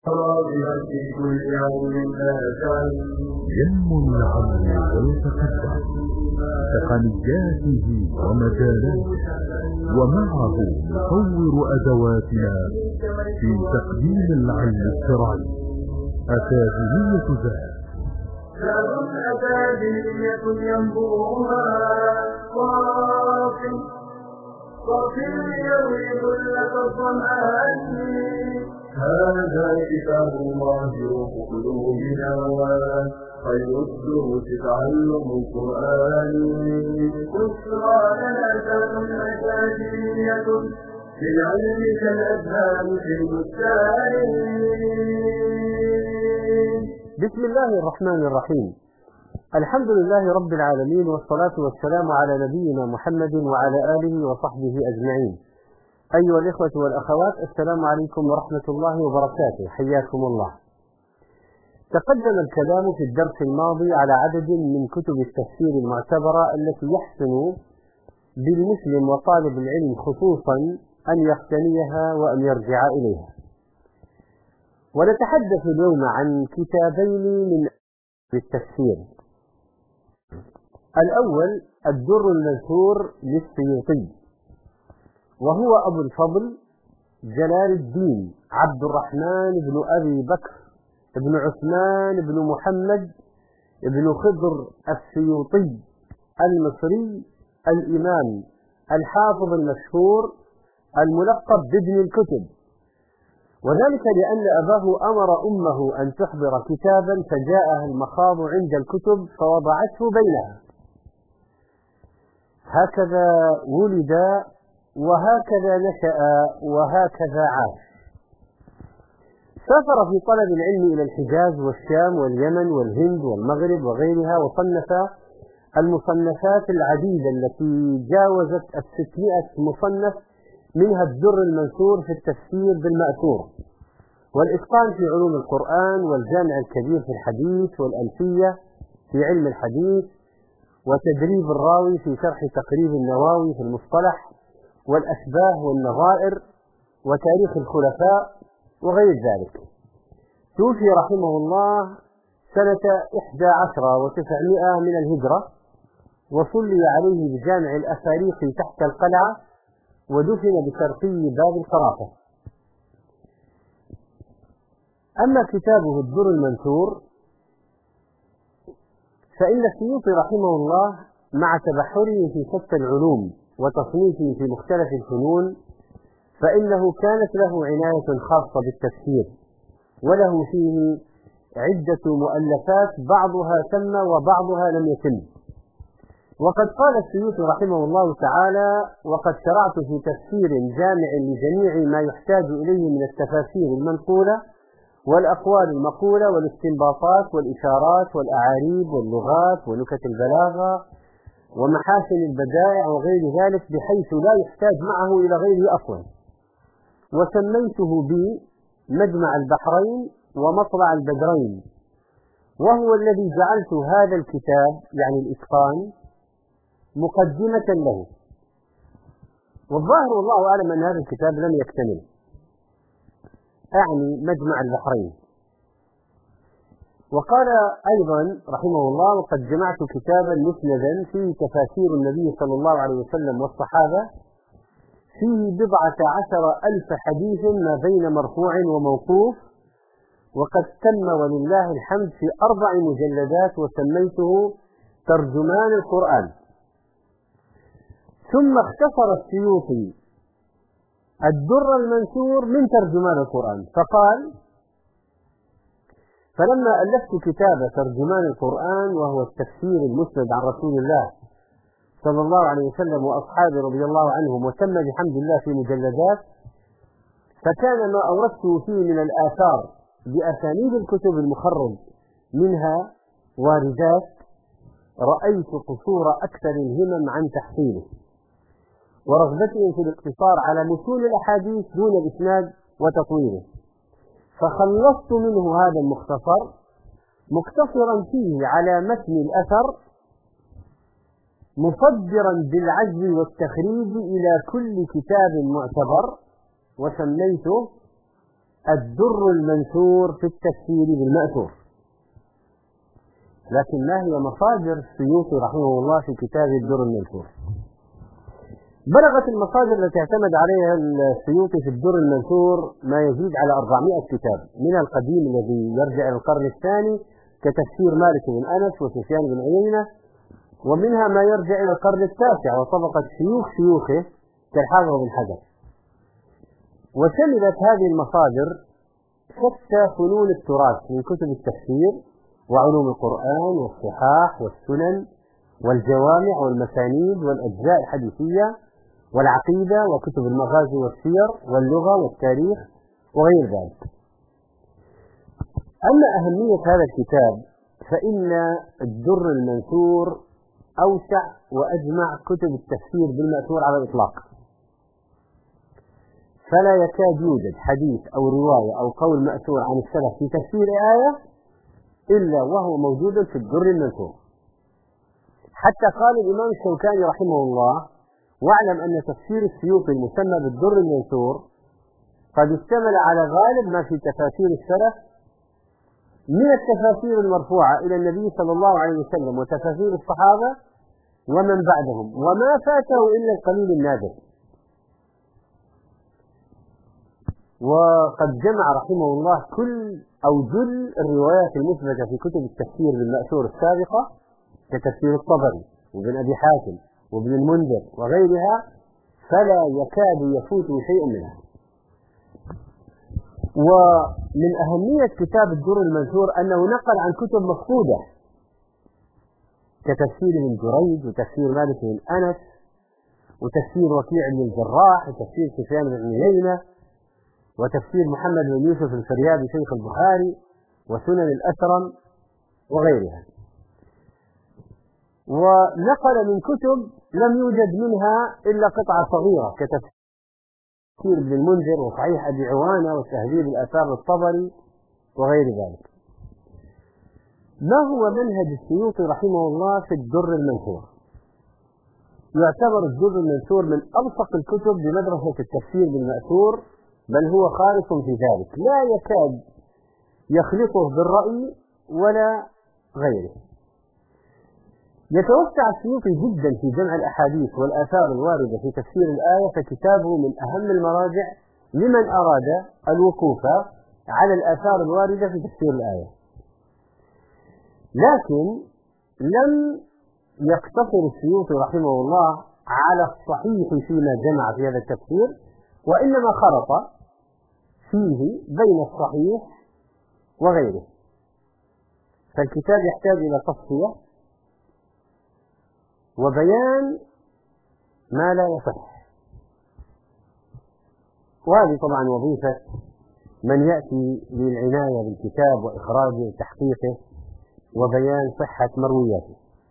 في كل يوم ينمو العلم ويتقدم تقنياته ومجالاته، ومعه نطور أدواتنا في تقديم العلم الشرعي. أكاديمية ذات دار أكاديمية ينبوها صافي يروي كلة الظمآن. هذا كتاب الله روح قلوبنا، خير الدروس تعلم القرآن. بشرى لنا أكاديمية للعلم كالأزهار في البستان. بسم الله الرحمن الرحيم. الحمد لله رب العالمين، والصلاة والسلام على نبينا محمد وعلى آله وصحبه أجمعين. أيها الإخوة والأخوات، السلام عليكم ورحمة الله وبركاته، حياكم الله. تقدم الكلام في الدرس الماضي على عدد من كتب التفسير المعتبرة التي يحسن بالمسلم وطالب العلم خصوصا أن يقتنيها وأن يرجع إليها. ونتحدث اليوم عن كتابين من التفسير. الأول الدر المنثور للسيوطي، وهو أبو الفضل جلال الدين عبد الرحمن بن أبي بكر بن عثمان بن محمد بن خضر السيوطي المصري الإمام الحافظ المشهور الملقب بابن الكتب، وذلك لأن أباه أمر أمه أن تحضر كتابا فجاءها المخاض عند الكتب فوضعته بينها. هكذا ولد وهكذا نشأ وهكذا عاش. سافر في طلب العلم إلى الحجاز والشام واليمن والهند والمغرب وغيرها، وصنف المصنفات العديدة التي جاوزت 600 مصنف، منها الدر المنثور في التفسير بالمأثور، والإتقان في علوم القرآن، والجامع الكبير في الحديث، والألفية في علم الحديث، وتدريب الراوي في شرح تقريب النواوي في المصطلح، والأشباه والنظائر، وتاريخ الخلفاء وغير ذلك. توفي رحمه الله سنة 11 و900 من الهجرة، وصلي عليه بجامع الأفاريق تحت القلعة، ودفن بشرقي باب الخرافة. أما كتابه الدر المنثور فإن السيوطي رحمه الله مع تبحره في شتى العلوم وتصنيفه في مختلف الفنون، فإنه كانت له عناية خاصة بالتفسير، وله فيه عدة مؤلفات بعضها تم وبعضها لم يتم. وقد قال السيوطي رحمه الله تعالى: وقد شرعت في تفسير جامع لجميع ما يحتاج إليه من التفاسير المنقولة والأقوال المقولة والاستنباطات والإشارات والأعاريب واللغات ونكت البلاغة ومحاسن البدائع وغير ذلك، بحيث لا يحتاج معه إلى غيره أصلا. وسميته بمجمع البحرين ومطلع البدرين، وهو الذي جعلت هذا الكتاب يعني الإتقان مقدمة له. والظاهر والله أعلم أن هذا الكتاب لم يكتمل، أعني مجمع البحرين. وقال أيضا رحمه الله: وقد جمعت كتابا مسندا في تفاسير النبي صلى الله عليه وسلم والصحابة، فيه 17,000 حديث ما بين مرفوع وموقوف، وقد تم ولله الحمد في 4 مجلدات، وسميته ترجمان القرآن. ثم اختصر السيوطي الدر المنثور من ترجمان القرآن، فقال: فلما ألفت كتاب ترجمان القرآن، وهو التفسير المسند عن رسول الله صلى الله عليه وسلم وأصحابه رضي الله عنهم، وتم بحمد الله في مجلدات، فكان ما أوردته فيه من الآثار بأسانيد الكتب المخرج منها واردات، رأيت قصور أكثر الهمم عن تحصيله، ورغبتهم في الاقتصار على متون الأحاديث دون الإسناد وتطويره، فخلصت منه هذا المختصر مقتصرا فيه على متن الأثر، مصدرا بالعزو والتخريج إلى كل كتاب معتبر، وسميته الدر المنثور في التفسير بالمأثور. لكن ما هي مصادر السيوطي رحمه الله في كتابه الدر المنثور؟ بلغت المصادر التي اعتمد عليها السيوطي في الدر المنثور ما يزيد على 400 كتاب، من القديم الذي يرجع إلى القرن الثاني كتفسير مالك بن أنس وسفيان بن عيينة، ومنها ما يرجع إلى القرن التاسع وطبقة شيوخه كالحافظ بن حجر. وشملت هذه المصادر شتى فنون التراث من كتب التفسير وعلوم القرآن والصحاح والسنن والجوامع والمسانيد والأجزاء الحديثية والعقيدة وكتب المغازي والسير واللغة والتاريخ وغير ذلك. أما أهمية هذا الكتاب فإن الدر المنثور أوسع وأجمع كتب التفسير بالمأثور على الإطلاق، فلا يكاد يوجد حديث أو رواية أو قول مأثور عن السلف في تفسير آية إلا وهو موجود في الدر المنثور. حتى قال الإمام الشوكاني رحمه الله: واعلم أن تفسير السيوطي المسمى بالدر المنثور قد اشتمل على غالب ما في تفاسير السلف من التفاسير المرفوعة إلى النبي صلى الله عليه وسلم وتفاسير الصحابة ومن بعدهم، وما فاته إلا القليل النادر. وقد جمع رحمه الله كل أو جل الروايات المثبتة في كتب التفسير بالمأثور السابقة كتفسير الطبري وابن أبي حاتم وابن المنذر وغيرها، فلا يكاد يفوت شيء منها. ومن أهمية كتاب الدر المنثور أنه نقل عن كتب مفقودة كتفسير ابن جريج وتفسير مالك بن أنس وتفسير وكيع بن الجراح وتفسير سفيان بن عيينة وتفسير محمد بن يوسف الفريابي شيخ البخاري وسنن الأثرم وغيرها. ونقل من كتب لم يوجد منها إلا قطعة صغيرة كتفسير ابن المنذر وصحيح أبي عوانة وتهذيب الآثار الطبري وغير ذلك. ما هو منهج السيوطي رحمه الله في الدر المنثور؟ يعتبر الدر المنثور من أبسط الكتب بمدرسة التفسير بالمأثور، بل هو خالص في ذلك، لا يكاد يخلطه بالرأي ولا غيره. يتوسع السيوطي جدا في جمع الأحاديث والآثار الواردة في تفسير الآية، فكتابه من أهم المراجع لمن أراد الوقوف على الآثار الواردة في تفسير الآية. لكن لم يقتصر السيوطي رحمه الله على الصحيح فيما جمع في هذا التفسير، وإنما خلط فيه بين الصحيح وغيره. فالكتاب يحتاج إلى تصفية وبيان ما لا يصح، وهذه طبعا وظيفة من يأتي للعناية بالكتاب وإخراجه وتحقيقه وبيان صحة مروياته.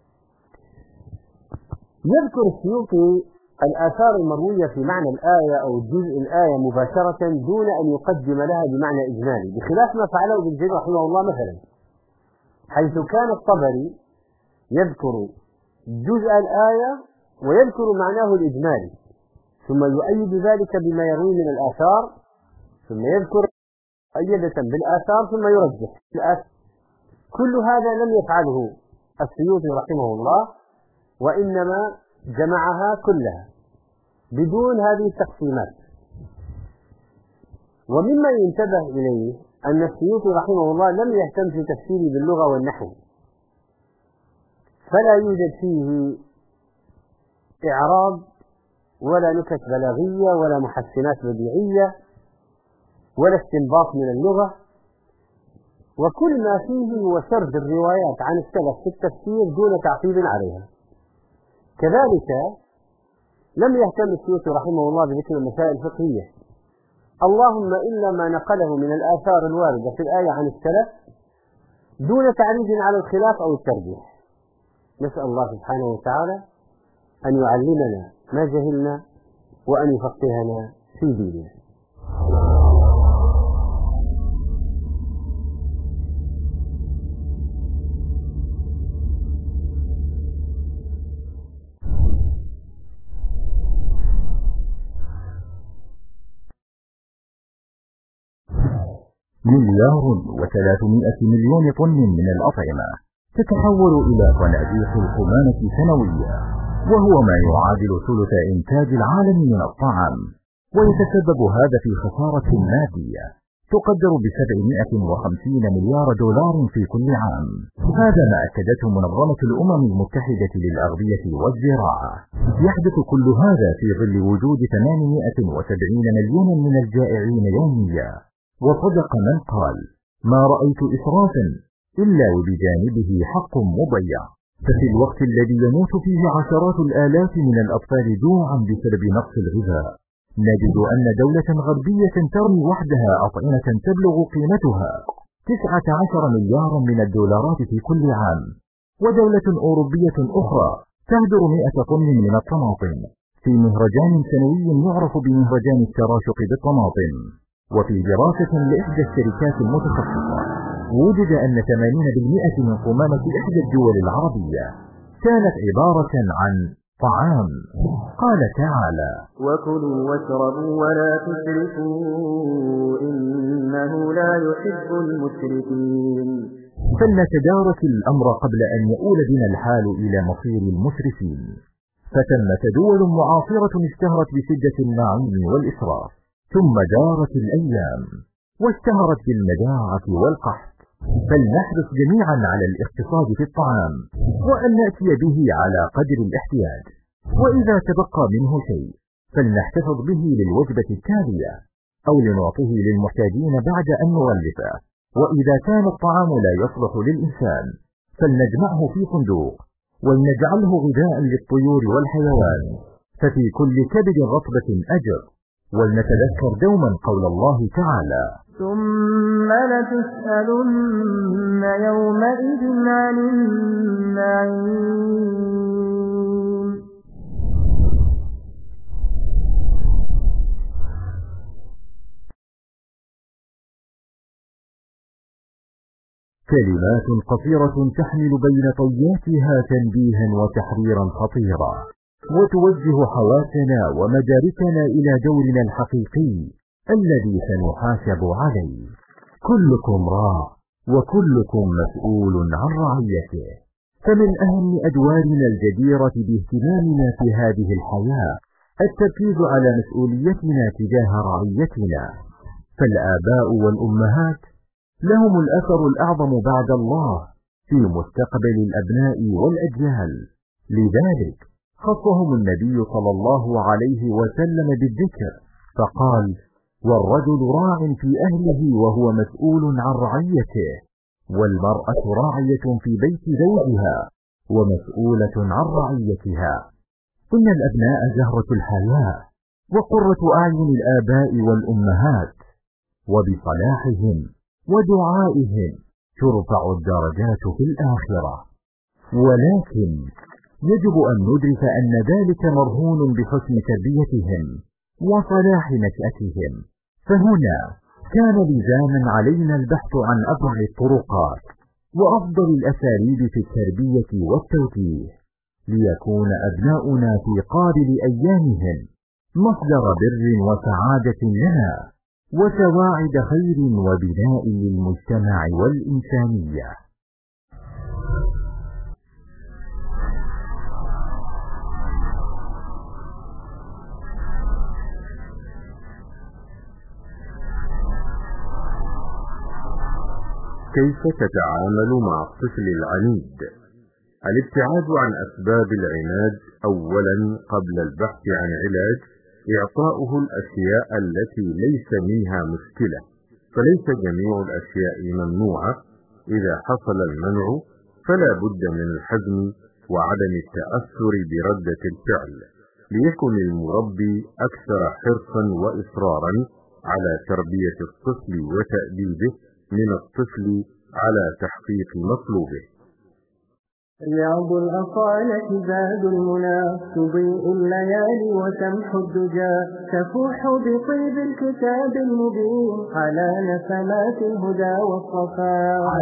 يذكر السيوطي الآثار المروية في معنى الآية أو جزء الآية مباشرة دون أن يقدم لها بمعنى إجمالي، بخلاف ما فعله ابن جرير رحمه الله مثلا، حيث كان الطبري يذكر جزء الآية ويذكر معناه الإجمالي، ثم يؤيد ذلك بما يروي من الآثار، ثم يذكر مؤيدة بالآثار ثم يرجح الآثار. كل هذا لم يفعله السيوطي رحمه الله، وإنما جمعها كلها بدون هذه التقسيمات. ومما ينتبه إليه أن السيوطي رحمه الله لم يهتم في تفسيره باللغة والنحو، فلا يوجد فيه إعراب ولا نكت بلاغية ولا محسنات بديعية ولا استنباط من اللغة، وكل ما فيه هو سرد الروايات عن السلف في التفسير دون تعقيب عليها. كذلك لم يهتم السيوطي رحمه الله بذكر المسائل الفقهية، اللهم إلا ما نقله من الآثار الواردة في الآية عن السلف دون تعريج على الخلاف أو الترجيح. نسأل الله سبحانه وتعالى أن يعلمنا ما جهلنا وأن يفقهنا في ديننا. 1,300,000,000 طن من الأطعمة تتحول إلى صناديق القمامة سنويا، وهو ما يعادل ثلث إنتاج العالم من الطعام، ويتسبب هذا في خسارة مادية تقدر ب750 مليار دولار في كل عام. هذا ما أكدته منظمة الأمم المتحدة للأغذية والزراعة. يحدث كل هذا في ظل وجود 870 مليونا من الجائعين يوميا. وصدق من قال: ما رأيت إسرافا إلا وبجانبه حق مضيع. ففي الوقت الذي يموت فيه عشرات الآلاف من الأطفال جوعا بسبب نقص الغذاء، نجد أن دولة غربية ترمي وحدها أطعمة تبلغ قيمتها 19 مليارا من الدولارات في كل عام، ودولة أوروبية أخرى تهدر 100 طن من الطماطم في مهرجان سنوي يعرف بمهرجان التراشق بالطماطم. وفي دراسة لإحدى الشركات المتخصصة وجد أن 80% من قمامة إحدى الدول العربية كانت عبارة عن طعام. قال تعالى: وكلوا واشربوا ولا تسرفوا إنه لا يحب المسرفين. فلنتدارك الأمر قبل أن يؤول بنا الحال إلى مصير المسرفين. فتمت دول معاصرة اشتهرت بشدة النعيم والإسراف، ثم دارت الأيام واشتهرت بالمجاعة والقحط. فلنحرص جميعا على الاقتصاد في الطعام، وأن نأتي به على قدر الاحتياج، وإذا تبقى منه شيء فلنحتفظ به للوجبة التالية أو لنعطيه للمحتاجين بعد أن نغلفه. وإذا كان الطعام لا يصلح للإنسان فلنجمعه في صندوق ولنجعله غذاء للطيور والحيوان، ففي كل كبد رطبة أجر. ولنتذكر دوما قول الله تعالى: ثم لتسألن يومئذ عن النعيم. كلمات قصيرة تحمل بين طياتها تنبيها وتحريرا خطيرا، وتوجه حواسنا ومداركنا إلى دورنا الحقيقي الذي سنحاسب عليه. كلكم راع وكلكم مسؤول عن رعيته. فمن أهم أدوارنا الجديرة باهتمامنا في هذه الحياة التركيز على مسؤوليتنا تجاه رعيتنا. فالآباء والأمهات لهم الأثر الأعظم بعد الله في مستقبل الأبناء والأجيال. لذلك خصهم النبي صلى الله عليه وسلم بالذكر فقال: والرجل راع في أهله وهو مسؤول عن رعيته، والمرأة راعية في بيت زوجها ومسؤولة عن رعيتها. إن الأبناء زهرة الحياة وقرة أعين الآباء والأمهات، وبصلاحهم ودعائهم ترفع الدرجات في الآخرة. ولكن يجب أن ندرك أن ذلك مرهون بحسن تربيتهم وصلاح نشأتهم. فهنا كان لزاما علينا البحث عن أفضل الطرقات وأفضل الأساليب في التربية والتوجيه، ليكون أبناؤنا في قابل أيامهم مصدر بر وسعادة لنا وسواعد خير وبناء للمجتمع والإنسانية. كيف تتعامل مع الطفل العنيد؟ الابتعاد عن أسباب العناد أولا قبل البحث عن علاج، إعطاؤه الأشياء التي ليس منها مشكلة، فليس جميع الأشياء ممنوعة. إذا حصل المنع فلا بد من الحزم وعدم التأثر بردة الفعل، ليكن المربي أكثر حرصا وإصرارا على تربية الطفل وتأديبه من الطفل على تحقيق مطلوبه. رياض الأصالة زاد المنى تضيء الليالي وتمحو الدجى تفوح بطيب الكتاب المبين على نسمات الهدى والصفاء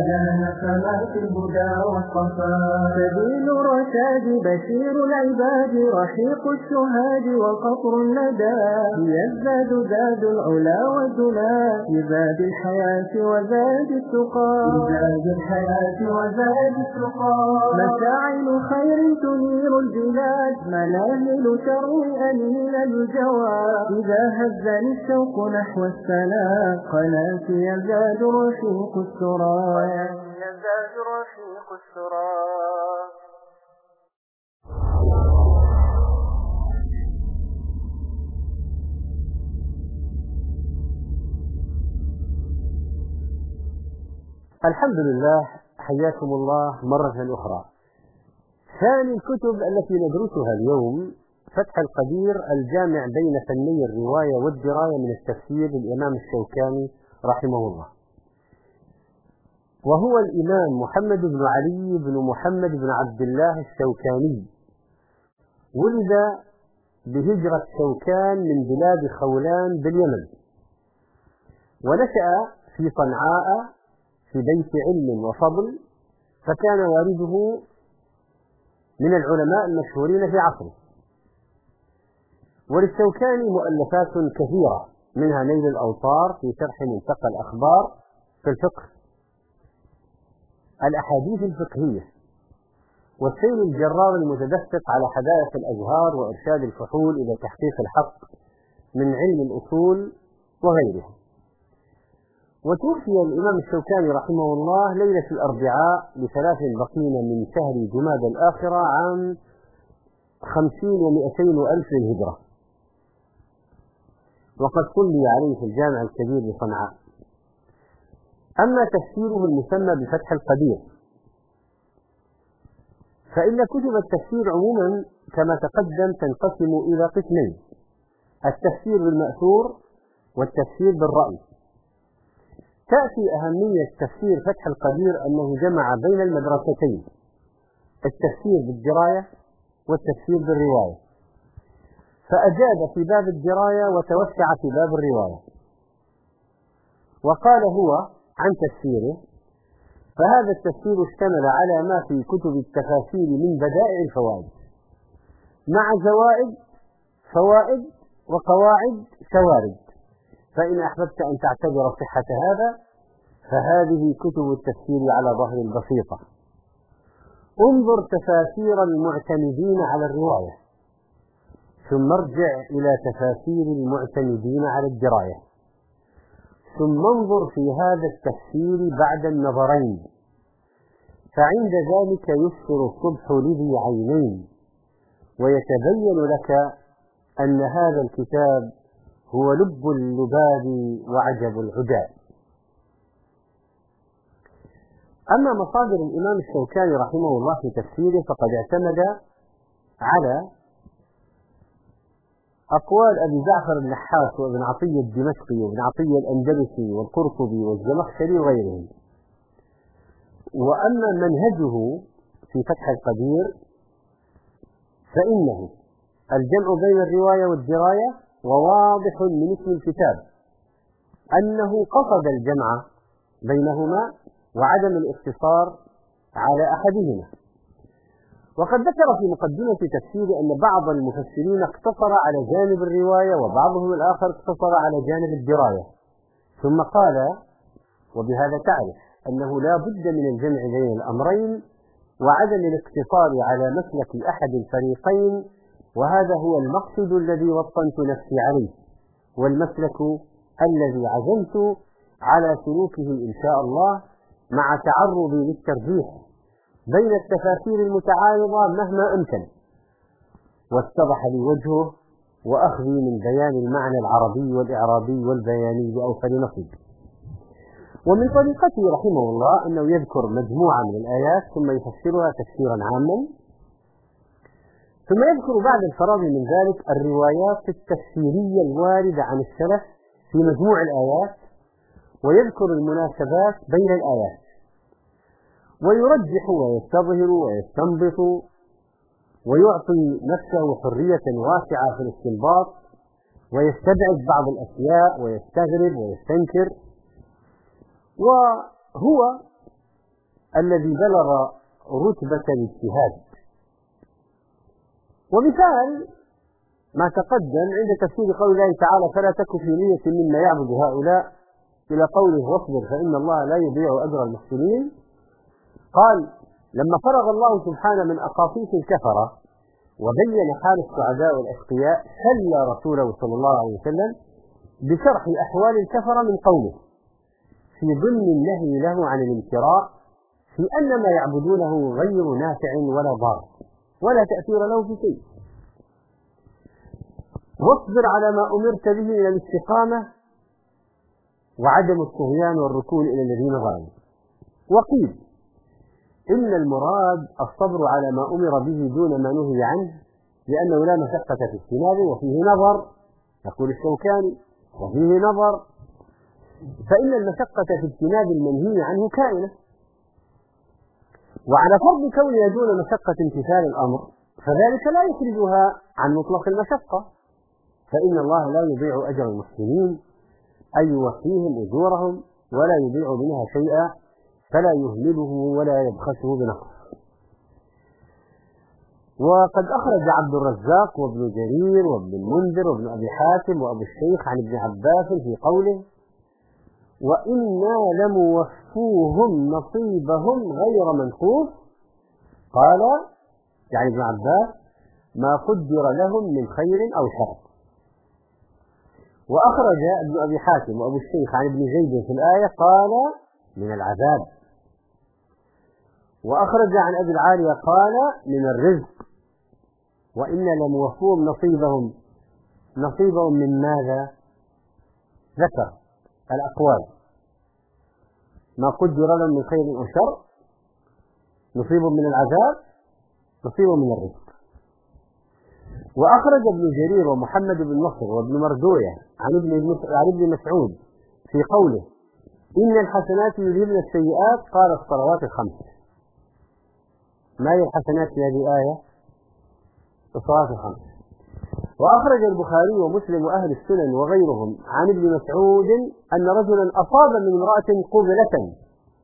سبيل الرشاد بشير العباد رحيق الشهاد وقطر الندى يزداد زاد العلا والدنا بزاد الحياة وزاد التقى مشاعل خير تنير البلاد مناهل شر أنين الجواد إذا هزني الشوق نحو السلام قناتي يزداد رفيق السرى الحمد لله، حياكم الله مرة أخرى. ثاني الكتب التي ندرسها اليوم فتح القدير الجامع بين فني الرواية والدراية من التفسير للإمام الشوكاني رحمه الله، وهو الإمام محمد بن علي بن محمد بن عبد الله الشوكاني. ولد بهجرة شوكان من بلاد خولان باليمن، ونشأ في صنعاء في بيت علم وفضل، فكان والده من العلماء المشهورين في عصره. وللشوكاني مؤلفات كثيرة، منها نيل الأوطار في شرح منتقى الأخبار في الفقه، الأحاديث الفقهية، والسيل الجرار المتدفق على حدائق الأزهار وإرشاد الفحول إلى تحقيق الحق من علم الأصول وغيرها. وتوفي الإمام الشوكاني رحمه الله ليلة الأربعاء ب3 بقين من شهر جمادى الآخرة عام 50 و200 ألف للهجرة، وقد صلي عليه في الجامع الكبير بصنعاء. أما تفسيره المسمى بفتح القدير، فإن كتب التفسير عموما كما تقدم تنقسم إلى قسمين: التفسير بالمأثور والتفسير بالرأي. تأتي أهمية تفسير فتح القدير أنه جمع بين المدرستين، التفسير بالدراية والتفسير بالرواية، فأجاد في باب الدراية وتوسع في باب الرواية. وقال هو عن تفسيره: فهذا التفسير اشتمل على ما في كتب التفاسير من بدائع الفوائد، مع زوائد فوائد وقواعد شوارد، فإن أحببت أن تعتبر صحة هذا فهذه كتب التفسير على ظهر البسيطة. انظر تفاسير المعتمدين على الرواية، ثم ارجع إلى تفاسير المعتمدين على الدراية، ثم انظر في هذا التفسير بعد النظرين، فعند ذلك يفسر الصبح لذي عينين، ويتبين لك أن هذا الكتاب هو لب اللباب وعجب العجاب. أما مصادر الإمام الشوكاني رحمه الله في تفسيره فقد اعتمد على أقوال أبي جعفر النحاس وابن عطية الدمشقي وابن عطية الأندلسي والقرطبي والزمخشري وغيرهم. وأما منهجه في فتح القدير فإنه الجمع بين الرواية والدراية، وواضح من اسم الكتاب أنه قصد الجمع بينهما وعدم الاقتصار على أحدهما. وقد ذكر في مقدمة تفسيره أن بعض المفسرين اقتصر على جانب الرواية وبعضهم الآخر اقتصر على جانب الدراية، ثم قال: وبهذا تعرف أنه لا بد من الجمع بين الأمرين وعدم الاقتصار على مسلك أحد الفريقين، وهذا هو المقصد الذي وطنت نفسي عليه، والمسلك الذي عزمت على سلوكه إن شاء الله، مع تعرضي للترجيح بين التفاسير المتعارضة مهما أمكن، واتضح لي وجهه وأخذي من بيان المعنى العربي والإعرابي والبياني بأوفر نصيب. ومن طريقته رحمه الله أنه يذكر مجموعة من الآيات ثم يفسرها تفسيرا عاما، ثم يذكر بعد الفراغ من ذلك الروايات التفسيرية الواردة عن السلف في مجموع الآيات، ويذكر المناسبات بين الآيات. ويرجح ويستظهر ويستنبط ويعطي نفسه حرية واسعة في الاستنباط، ويستبعد بعض الأشياء ويستغرب ويستنكر، وهو الذي بلغ رتبة الاجتهاد. ومثال ما تقدم عند تفسير قول الله تعالى: فلا تك في نية مما يعبد هؤلاء، إلى قوله: واصبر فإن الله لا يضيع أجر المحسنين. قال: لما فرغ الله سبحانه من أقاصيص الكفرة وبين حال السعداء والأشقياء، سلى رسوله صلى الله عليه وسلم بشرح أحوال الكفرة من قوله، في ضمن النهي له عن الامتراء في أن ما يعبدونه غير نافع ولا ضار ولا تأثير له في شيء. واصبر على ما أمرت به من الاستقامة وعدم الطغيان والركون إلى الذين ظلموا. وقيل إن المراد الصبر على ما أمر به دون ما نهي عنه، لأنه لا مشقة في اجتنابه، وفيه نظر، يقول الشوكاني، وفيه نظر، فإن المشقة في اجتناب المنهي عنه كائنة، وعلى فرض كونها دون مشقة امتثال الأمر فذلك لا يخرجها عن مطلق المشقة، فإن الله لا يضيع أجر المحسنين، أي يوفيهم أجورهم ولا يضيع منها شيئا، فلا يهمله ولا يبخسه بنقص. وقد أخرج عبد الرزاق وابن جرير وابن المنذر وابن أبي حاتم وأبو الشيخ عن ابن عباس في قوله: وإنا لموفوهم نصيبهم غير منقوص. قال يعني ابن عباس: ما قدر لهم من خير أو شر. وأخرج ابن أبي حاتم وأبو الشيخ عن ابن زيد في الآية قال: من العذاب. وأخرج عن أبي العالية قال: من الرزق. وإنا لموفوهم نصيبهم من ماذا؟ ذكر الأقوال: ما قدر لهم من خير أو شر، نصيب من العذاب، نصيب من الرزق. وأخرج ابن جرير ومحمد بن نصر وابن مردوية عن ابن مسعود في قوله: إن الحسنات يذهبن السيئات، قال: الصلوات الخمس. ما هي الحسنات في هذه الآية؟ الصلوات الخمس. وأخرج البخاري ومسلم وأهل السنن وغيرهم عن ابن مسعود أن رجلا أصاب من امرأة قبلة،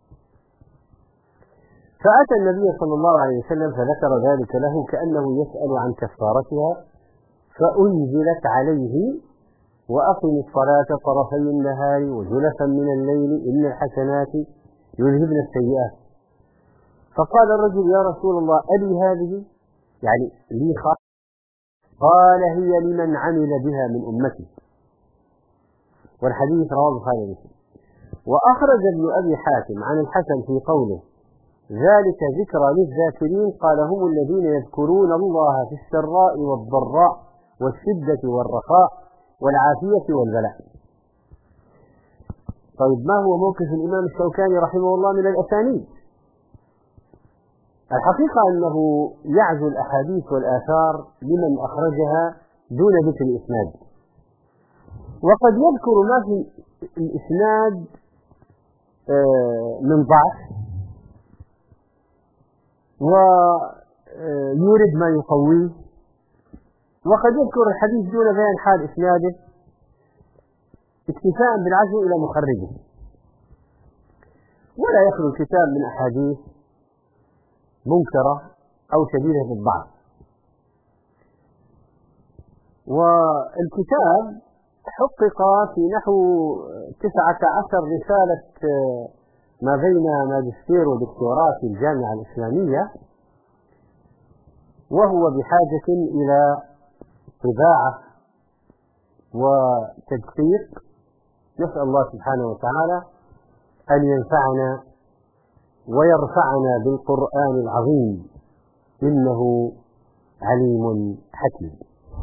فأتى النبي صلى الله عليه وسلم فذكر ذلك له كأنه يسأل عن كفارتها، فأنزلت عليه: وأقم الصلاة طرفي النهار وزلفا من الليل إن الحسنات يذهبن السيئات. فقال الرجل: يا رسول الله، ألي هذه؟ يعني لي خاص؟ قال: هي لمن عمل بها من أمتي. والحديث رواه البخاري ومسلم. وأخرج ابن أبي حاتم عن الحسن في قوله: ذلك ذكرى للذاكرين، قال: هم الذين يذكرون الله في السراء والضراء والشدة والرخاء والعافية والبلاء. طيب، ما هو موقف الإمام الشوكاني رحمه الله من الأسانيد؟ الحقيقة أنه يعزو الأحاديث والآثار لمن أخرجها دون ذكر الإسناد، وقد يذكر ما في الإسناد من ضعف ويورد ما يقويه، وقد يذكر الحديث دون بيان حال إسناده اكتفاء بالعزو إلى مخرجه، ولا يخلو الكتاب من أحاديث منكرة أو شديدة بالضعف. والكتاب حقق في نحو 19 رسالة ما بين ماجستير ودكتوراه في الجامعة الإسلامية، وهو بحاجة إلى طباعة وتدقيق. نسأل الله سبحانه وتعالى أن ينفعنا ويرفعنا بالقرآن العظيم، إنه عليم حكيم.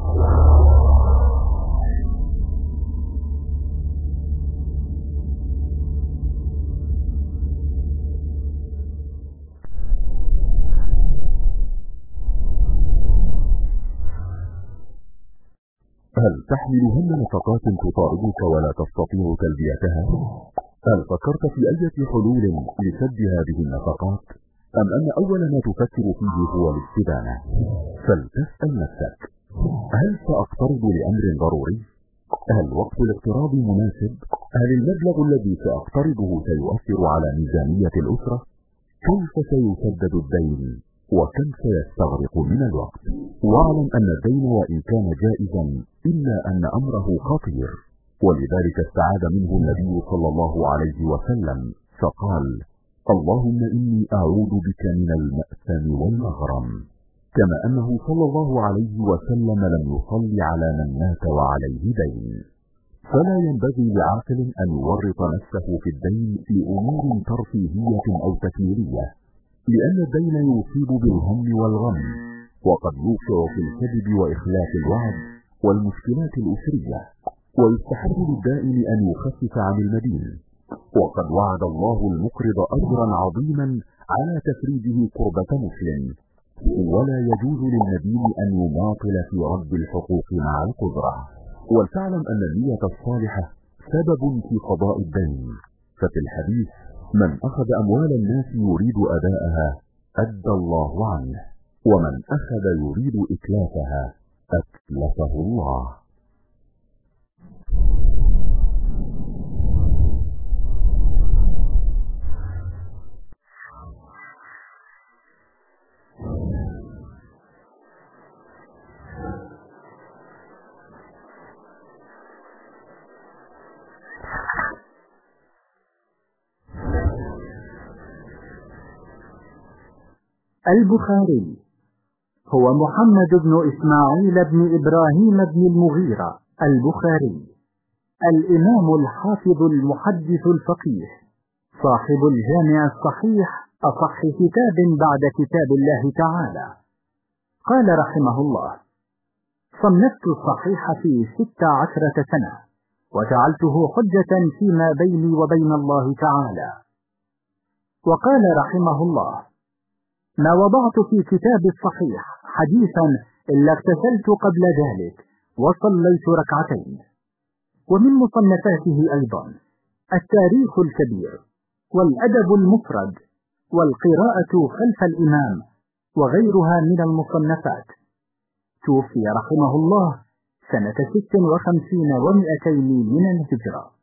هل تحمل هم نفقات تطاردك ولا تستطيع تلبيتها؟ هل فكرت في أي حلول لسد هذه النفقات؟ أم أن أول ما تفكر فيه هو الاستدانة؟ فلتسأل نفسك: هل سأقترض لأمر ضروري؟ هل وقت الاقتراض مناسب؟ هل المبلغ الذي سأقترضه سيؤثر على ميزانية الأسرة؟ كيف سيسدد الدين؟ وكم سيستغرق من الوقت؟ واعلم أن الدين وإن كان جائزا إلا أن أمره خطير، ولذلك استعاذ منه النبي صلى الله عليه وسلم فقال: اللهم إني أعوذ بك من المأثم والمغرم. كما أنه صلى الله عليه وسلم لم يصلي على من مات وعليه دين. فلا ينبغي لعاقل أن يورط نفسه في الدين لأمور ترفيهية أو تكميلية، لأن الدين يصيب بالهم والغم، وقد يوقع في الكذب وإخلاف الوعد والمشكلات الأسرية، ويستحب للدائن أن يخفف عن المدين. وقد وعد الله المقرض أجرا عظيما على تفريجه كربة مسلم، ولا يجوز للمدين أن يماطل في رد الحقوق مع القدرة. ولتعلم أن النية الصالحة سبب في قضاء الدين، ففي الحديث: من أخذ أموال الناس يريد أداءها أدى الله عنه، ومن أخذ يريد إتلافها أتلفه الله. البخاري هو محمد بن إسماعيل بن إبراهيم بن المغيرة البخاري، الإمام الحافظ المحدث الفقيه، صاحب الجامع الصحيح، أصح كتاب بعد كتاب الله تعالى. قال رحمه الله: صنفت الصحيح في 16 سنة، وجعلته حجة فيما بيني وبين الله تعالى. وقال رحمه الله: ما وضعت في كتاب الصحيح حديثا إلا اغتسلت قبل ذلك وصليت ركعتين. ومن مصنفاته أيضا التاريخ الكبير، والأدب المفرد، والقراءة خلف الإمام، وغيرها من المصنفات. توفي رحمه الله سنة 56 و200 من الهجرة.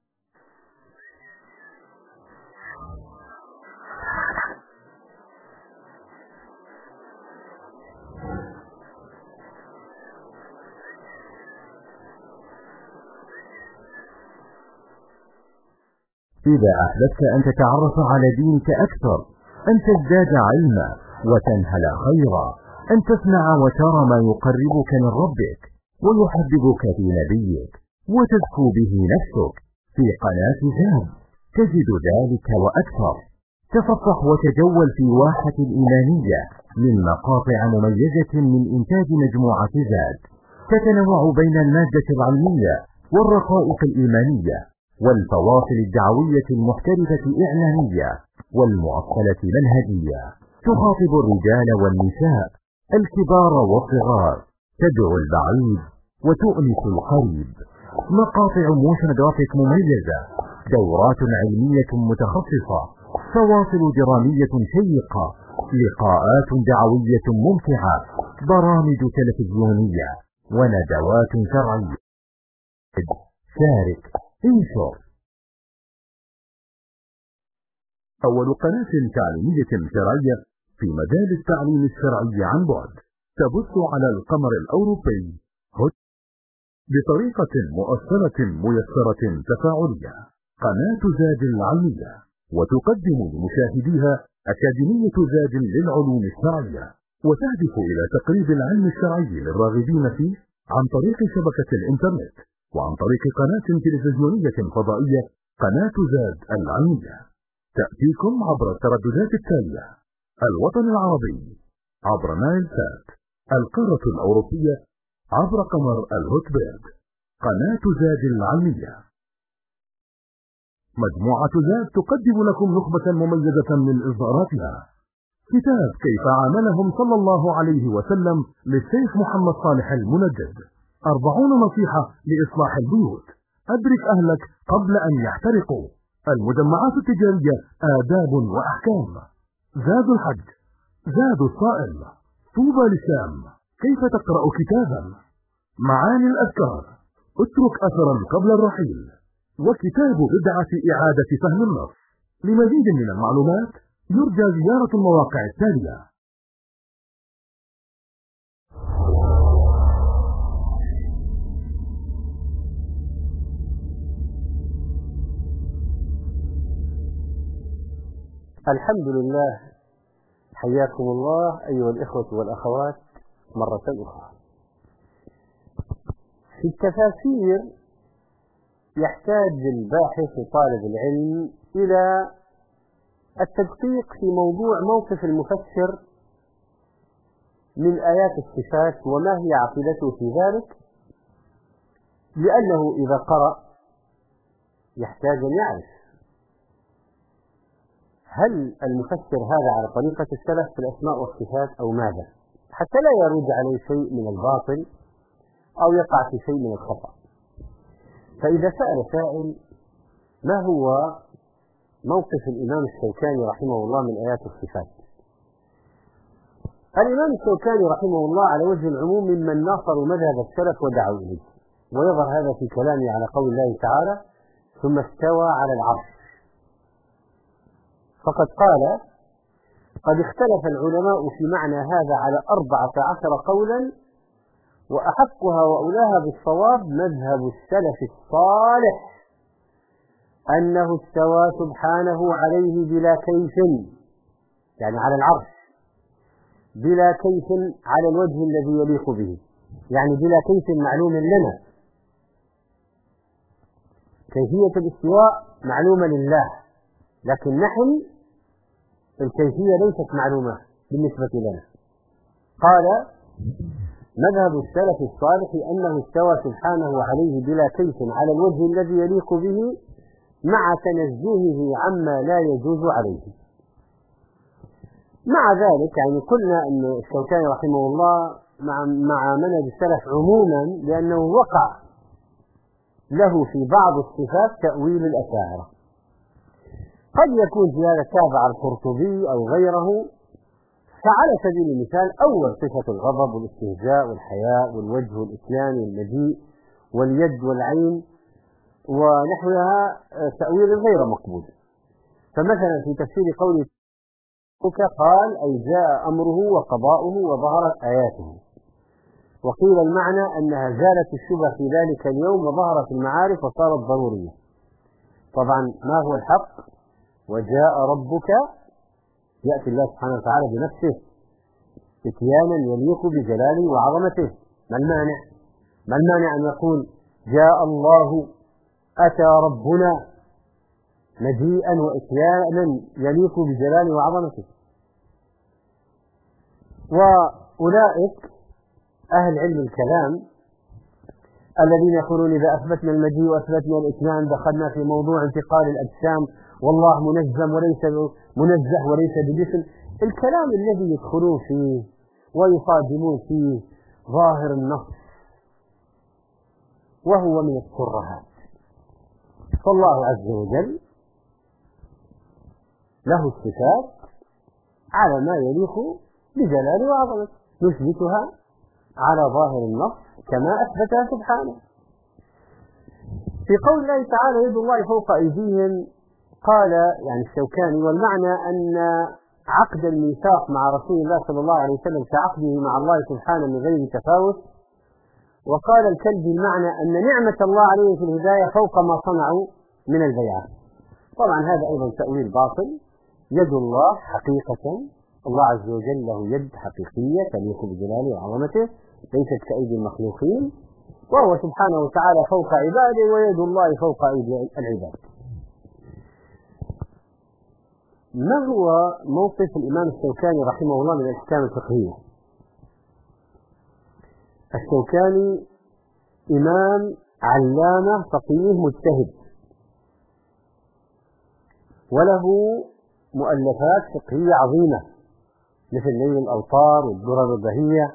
إذا أحببت أن تتعرف على دينك أكثر، أن تزداد علما وتنهل خيرا، أن تسمع وترى ما يقربك من ربك ويحببك في نبيك وتزكو به نفسك، في قناة زاد تجد ذلك وأكثر. تصفح وتجول في واحة الإيمانية من مقاطع مميزة من إنتاج مجموعة زاد، تتنوع بين المادة العلمية والرقائق الإيمانية والفواصل الدعوية المحترفة إعلامية والمؤصلة منهجية، تخاطب الرجال والنساء، الكبار والصغار، تدعو البعيد وتؤنس القريب. مقاطع موشن جرافيك مميزة، دورات علمية متخصصة، فواصل درامية شيقة، لقاءات دعوية ممتعة، برامج تلفزيونية، وندوات شرعية. شارك، انشر. أول قناة تعليمية شرعية في مجال التعليم الشرعي عن بعد، تبث على القمر الأوروبي بطريقة مؤثرة ميسرة تفاعلية، قناة زاد العلمية، وتقدم لمشاهديها أكاديمية زاد للعلوم الشرعية، وتهدف إلى تقريب العلم الشرعي للراغبين فيه عن طريق شبكة الإنترنت، وعن طريق قناة تلفزيونية فضائية، قناة زاد العلمية. تأتيكم عبر الترددات التالية: الوطن العربي عبر نايل سات، القارة الأوروبية عبر قمر الهوتبيرد. قناة زاد العلمية. مجموعة زاد تقدم لكم نخبة مميزة من إصداراتها: كتاب كيف عاملهم صلى الله عليه وسلم للشيخ محمد صالح المنجد، 40 نصيحة لإصلاح البيوت، أدرك أهلك قبل أن يحترقوا، المجمعات التجارية آداب وأحكام، زاد الحج، زاد الصائم، طوبى للشام، كيف تقرأ كتابا، معاني الأذكار، اترك أثرا قبل الرحيل، وكتاب بدعة إعادة فهم النص. لمزيد من المعلومات يرجى زيارة المواقع التالية: الحمد لله. حياكم الله أيها الإخوة والأخوات مرة أخرى. في التفاسير يحتاج الباحث وطالب العلم إلى التدقيق في موضوع موقف المفسر من آيات الصفات وما هي عقيدته في ذلك، لأنه إذا قرأ يحتاج أن يعرف هل المفسر هذا على طريقة السلف في الأسماء والصفات أو ماذا، حتى لا يرد عليه شيء من الباطل أو يقع في شيء من الخطأ. فإذا سأل سائل ما هو موقف الإمام الشوكاني رحمه الله من آيات الصفات، الإمام الشوكاني رحمه الله على وجه العموم ممن ناصروا مذهب السلف ودعوا إليه، ويظهر هذا في كلامه على قول الله تعالى ثم استوى على العرش. فقد قال قد اختلف العلماء في معنى هذا على 14 قولا، وأحقها وأولاها بالصواب مذهب السلف الصالح أنه استوى سبحانه عليه بلا كيف، يعني على العرش بلا كيف على الوجه الذي يليق به، يعني بلا كيف معلوم لنا. كيفية الاستواء معلومة لله، لكن نحن الكيفية ليست معلومة بالنسبة لنا. قال مذهب السلف الصالح أنه استوى سبحانه عليه بلا كيف على الوجه الذي يليق به مع تنزهه عما لا يجوز عليه. مع ذلك يعني قلنا أن الشوكاني رحمه الله مع منهج السلف عموما، لأنه وقع له في بعض الصفات تأويل الأشاعرة. قد يكون في هذا تابع القرطبي أو غيره. فعلى سبيل المثال أول صفة الغضب والاستهزاء والحياء والوجه والإتيان والمجيء واليد والعين ونحوها تأويل غير مقبول. فمثلا في تفسير قوله قال أي جاء أمره وقضاؤه وظهرت آياته، وقيل المعنى أنها زالت الشبه في ذلك اليوم وظهرت المعارف وصارت ضرورية. طبعا ما هو الحق؟ وجاء ربك، يأتي الله سبحانه وتعالى بنفسه اتيانا يليق بجلاله وعظمته. ما المانع؟ ما المانع أن يقول جاء الله أتى ربنا مجيئا واتيانا يليق بجلاله وعظمته. وأولئك أهل علم الكلام الذين يقولون إذا أثبتنا المجيء وأثبتنا الاتيان دخلنا في موضوع انتقال الأجسام والله منزه وليس بجسم. الكلام الذي يدخلون فيه ويصادمون فيه ظاهر النص وهو من الترهات. فالله عز وجل له الصفات على ما يليق بجلاله وعظمته، نثبتها على ظاهر النص كما أثبتها سبحانه. في قول الله تعالى يد الله فوق أيديهم، قال يعني الشوكاني والمعنى أن عقد الميثاق مع رسول الله صلى الله عليه وسلم كعقده مع الله سبحانه من غير تفاوت. وقال الكلبي المعنى أن نعمة الله عليه في الهداية فوق ما صنعوا من البيعة. طبعا هذا أيضا تأويل باطل. يد الله حقيقة الله عز وجل له يد حقيقية تليق بجلاله وعظمته ليست كأيدي المخلوقين، وهو سبحانه وتعالى فوق عباده ويد الله فوق أيدي العباد. ما هو موقف الإمام الشوكاني رحمه الله من الأحكام الفقهية؟ الشوكاني إمام علامة فقيه مجتهد، وله مؤلفات فقهية عظيمة مثل نيل الأوطار والدرر البهية،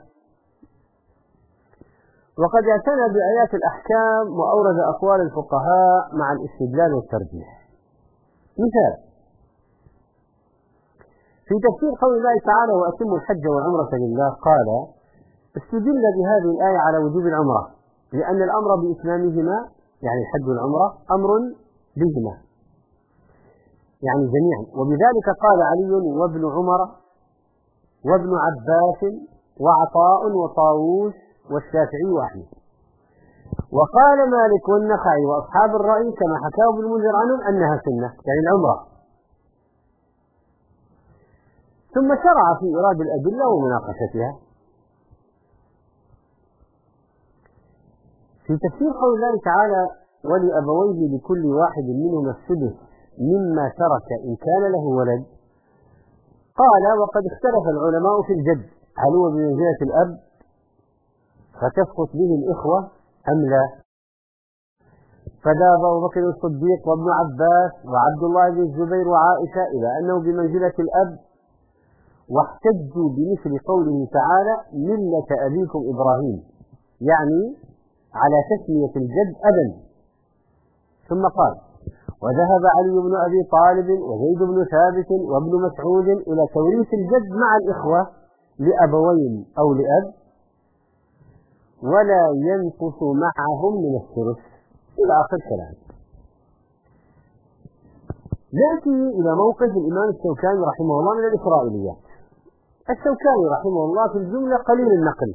وقد اعتنى بآيات الأحكام وأورد أقوال الفقهاء مع الاستدلال والترجيح. مثال: في تفسير قول الله تعالى وأتموا الحج والعمرة لله قال استدل بهذه الآية على وجوب العمرة لأن الأمر بإتمامهما يعني الحج والعمرة أمر بهما يعني جميعا. وبذلك قال علي وابن عمر وابن عباس وعطاء وطاووس والشافعي وأحمد. وقال مالك والنخعي وأصحاب الرأي كما حكاه ابن المنذر عنهم أنها سنة يعني العمرة. ثم شرع في إيراد الأدلة ومناقشتها. في تفسير قول الله تعالى ولأبويه لكل واحد منهما السدس مما ترك إن كان له ولد قال وقد اختلف العلماء في الجد هل هو بمنزلة الأب فتسقط به الإخوة أم لا؟ فذهب أبو بكر الصديق وابن عباس وعبد الله بن الزبير وعائشة إلى أنه بمنزلة الأب واحتجوا بمثل قوله تعالى ملة أبيكم إبراهيم يعني على تسمية الجد أبا. ثم قال وذهب علي بن أبي طالب وزيد بن ثابت وابن مسعود إلى توريث الجد مع الإخوة لأبوين أو لأب ولا ينقص معهم من الثلث إلى آخر كلام. نأتي إلى موقف الإمام الشوكاني رحمه الله من الإسرائيليات. الشوكاني رحمه الله في الجملة قليل النقل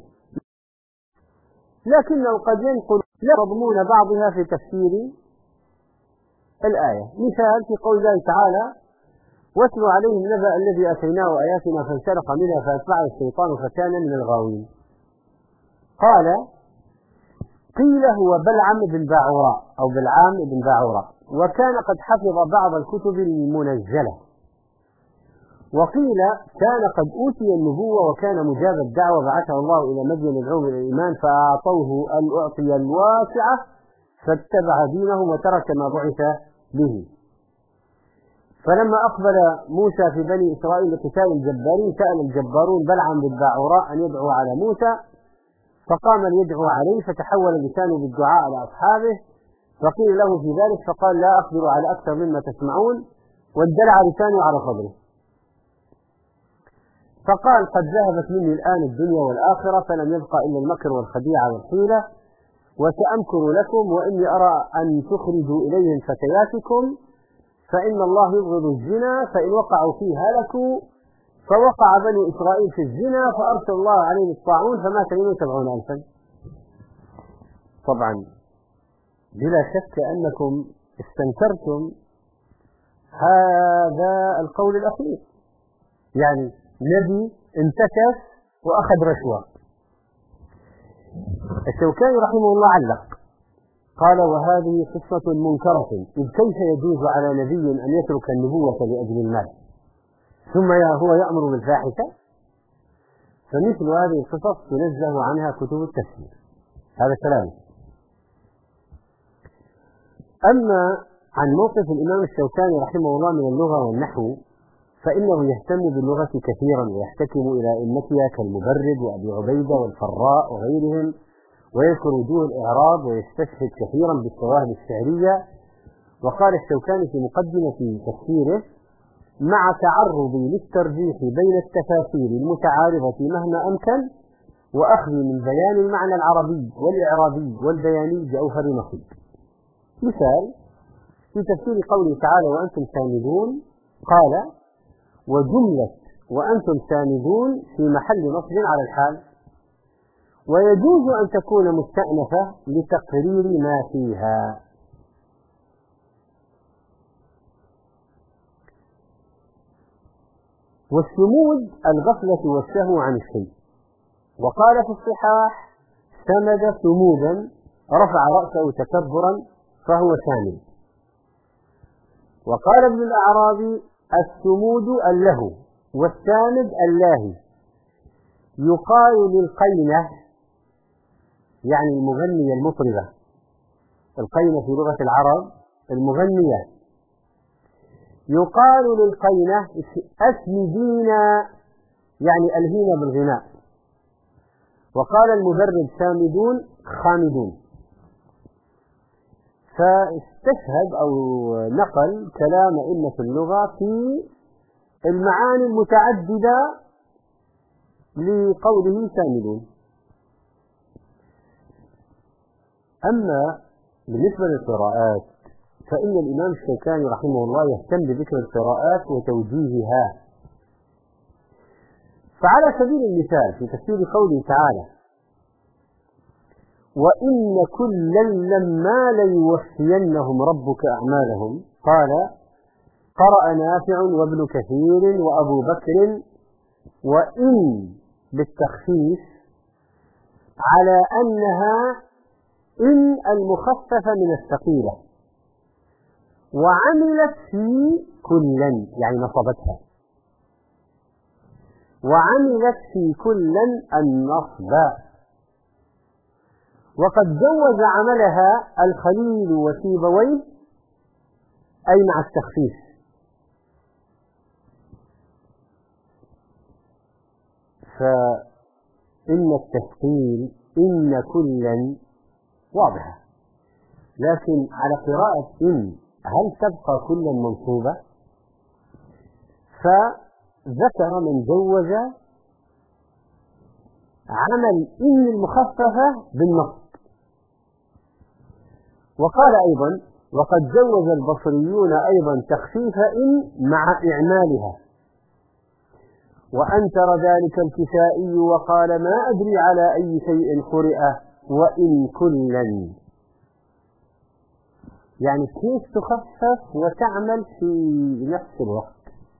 لكنه قد ينقل مضمون بعضها في تفسير الآية. مثال في قول الله تعالى واتل عليهم نبأ الذي أتيناه آياتنا فانسلخ منها فأتبعه الشيطان فكان من الغاوين. قال قيل هو بلعم بن باعوراء أو بلعام بن باعوراء وكان قد حفظ بعض الكتب المنزلة. وقيل كان قد أوتي النبوة وكان مجاب الدعوة بعثه الله إلى مدين يدعوهم إلى الإيمان فأعطوه الأعطية الواسعة فاتبع دينهم وترك ما بعث به. فلما أقبل موسى في بني إسرائيل لقتال الجبارين سأل الجبارون بلعم بن باعوراء أن يدعو على موسى فقام ليدعو عليه فتحول لسانه بالدعاء على أصحابه فقيل له في ذلك فقال لا أقدر على أكثر مما تسمعون واندلع لسانه على صدره فقال قد ذهبت مني الآن الدنيا والآخرة فلم يبقى إلا المكر والخديعة والحيلة وسأمكر لكم وإني أرى أن تخرجوا إليهم فتياتكم فإن الله يبغض الزنا فإن وقعوا فيه هلكوا فوقع بني إسرائيل في الزنا فأرسل الله عليهم الطاعون فمات منهم 70,000. طبعا بلا شك أنكم استنكرتم هذا القول الأخير يعني نبي انتكس وأخذ رشوة. الشوكاني رحمه الله علق قال وهذه قصة منكرة إذ كيف يجوز على نبي أن يترك النبوة لأجل المال ثم هو يأمر بالفاحشة؟ فمثل هذه القصص تنزه عنها كتب التفسير. هذا كلام. أما عن موقف الإمام الشوكاني رحمه الله من اللغة والنحو فإنه يهتم باللغة كثيرا ويحتكم إلى أئمتها كالمبرد وأبي عبيدة والفراء وغيرهم ويذكر وجوه الإعراب ويستشهد كثيرا بالشواهد الشعرية. وقال الشوكاني في مقدمة تفسيره مع تعرضي للترجيح بين التفاسير المتعارضة مهما أمكن وأخذي من بيان المعنى العربي والإعرابي والبياني بأوفر نصيب. مثال في تفسير قوله تعالى وأنتم سامدون قال وجملة وأنتم سامدون في محل نصب على الحال ويجوز أن تكون مستأنفة لتقرير ما فيها. والسمود الغفلة والسهو عن الشيء. وقال في الصحاح سمد سمودا رفع رأسه تكبرا فهو سامد. وقال ابن الأعرابي السمود اللهو والسامد اللاهي. يقال للقينة يعني المغنية المطربة. القينة في لغة العرب المغنية. يقال للقينة أسمدينا يعني ألهينا بالغناء. وقال المبرد سامدون خامدون. فاستشهد أو نقل كلام أئمة اللغة في المعاني المتعددة لقوله سامدون. أما بالنسبة للقراءات فإن الإمام الشوكاني رحمه الله يهتم بذكر القراءات وتوجيهها. فعلى سبيل المثال في تفسير قوله تعالى: وإن كلا لما ليوفينهم ربك أعمالهم، قال: قرأ نافع وابن كثير وأبو بكر وإن بالتخفيف على أنها إن المخففة من الثقيلة، وعملت في كلا يعني نصبتها، وعملت في كلا النصب. وقد جوز عملها الخليل وسيبويه أي مع التخفيف. فإن التثقيل إن كلا واضحة، لكن على قراءة إن هل تبقى كلا منصوبة؟ فذكر من جوز عمل إن المخففة بالنصب. وقال أيضا: وقد جوز البصريون أيضا تخفيف إن مع إعمالها، وأنكر ذلك الكسائي وقال: ما أدري على أي شيء قرئ وإن كلا. يعني كيف تخفف وتعمل في نفس الوقت؟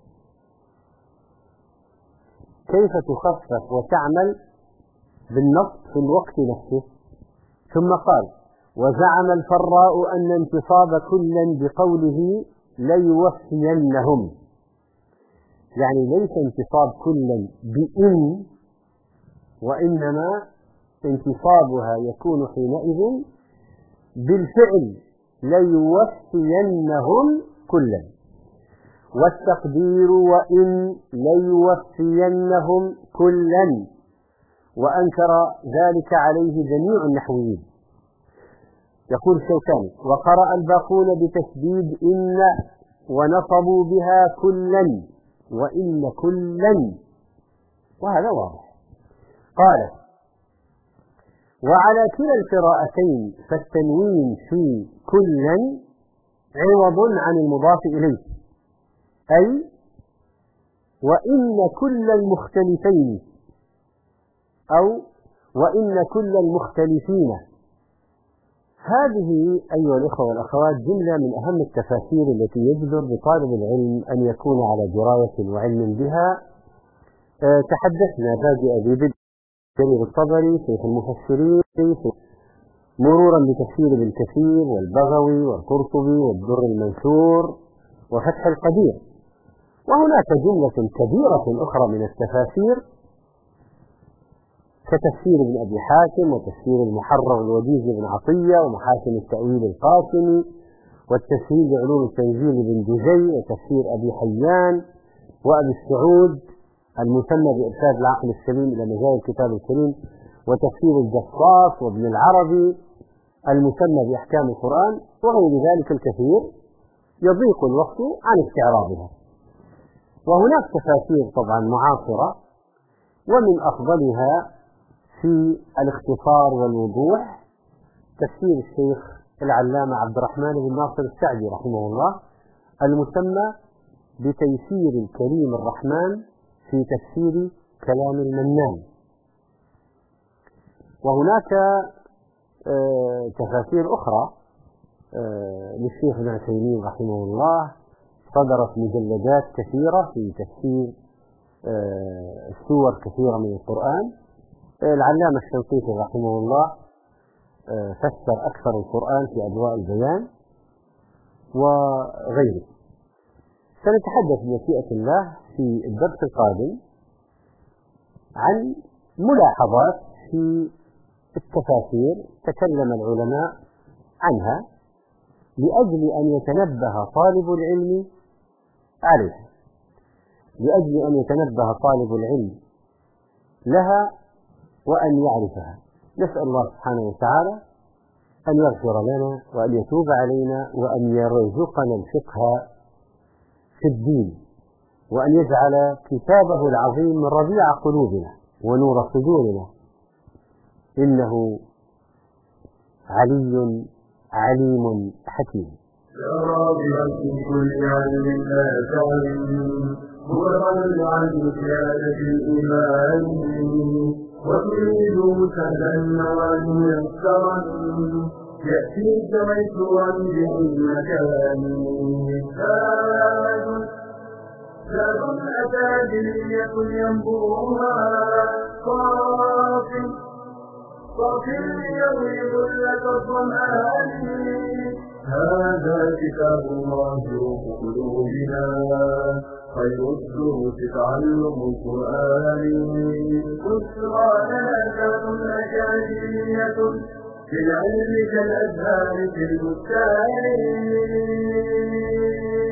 كيف تخفف وتعمل بالنصب في الوقت نفسه؟ ثم قال: وزعم الفراء أن انتصاب كلا بقوله ليوفينهم، يعني ليس انتصاب كلا بإن، وإنما انتصابها يكون حينئذ بالفعل ليوفينهم كلا، والتقدير وإن ليوفينهم كلا، وأنكر ذلك عليه جميع النحويين. يقول الشوكاني: وقرأ الباقون بتشديد إن ونصبوا بها كلا وإن كلا، وهذا واضح. قال: وعلى كلا القراءتين فالتنوين في كلا عوض عن المضاف إليه، أي وإن كل المختلفين أو وإن كل المختلفين. هذه أيها الإخوة والأخوات جملة من أهم التفاسير التي يجدر بطالب العلم أن يكون على دراية وعلم بها. تحدثنا بادئ ببدء جرير الطبري شيخ المفسرين، مرورا بتفسير ابن كثير والبغوي والقرطبي والدر المنثور وفتح القدير. وهناك جملة كبيرة أخرى من التفاسير كتفسير ابن أبي حاتم وتفسير المحرر الوجيز لابن عطية ومحاسن التأويل القاسمي والتفسير بعلوم التنزيل لابن جزي وتفسير أبي حيان وأبي السعود المسمى بإرشاد العقل السليم إلى مجال الكتاب الكريم وتفسير الجصاص وابن العربي المسمى بأحكام القرآن وغير ذلك الكثير يضيق الوقت عن استعراضها. وهناك تفاسير طبعا معاصرة، ومن أفضلها في الاختصار والوضوح تفسير الشيخ العلامة عبد الرحمن بن ناصر السعدي رحمه الله المسمى بتيسير الكريم الرحمن في تفسير كلام المنان. وهناك تفاسير أخرى للشيخ ابن عثيمين رحمه الله صدرت مجلدات كثيرة في تفسير سور كثيرة من القرآن. العلامة الشنقيطي رحمه الله فسر أكثر القرآن في أضواء البيان وغيره. سنتحدث بمشيئة الله في الدرس القادم عن ملاحظات في التفاسير تكلم العلماء عنها لأجل أن يتنبه طالب العلم عليها، لأجل أن يتنبه طالب العلم لها وأن يعرفها. نسأل الله سبحانه وتعالى أن يغفر لنا وأن يتوب علينا وأن يرزقنا الفقه في الدين وأن يجعل كتابه العظيم من ربيع قلوبنا ونور صدورنا، إنه علي عليم حكيم. يا رابعا في كل علم لا تعلم، هو الرجل عن زيادة الإيمان، وتريد سهلا وميسرا يأتيك ميسورا بأي مكان. زاد أكاديمية ينبوها صافٍ يغيظ لك الظمآن. هذا كتاب الله روح قلوبنا، خير الدروس تعلم القرآن. بشرى لنا أكاديمية في العلم كالأزهار في البستان.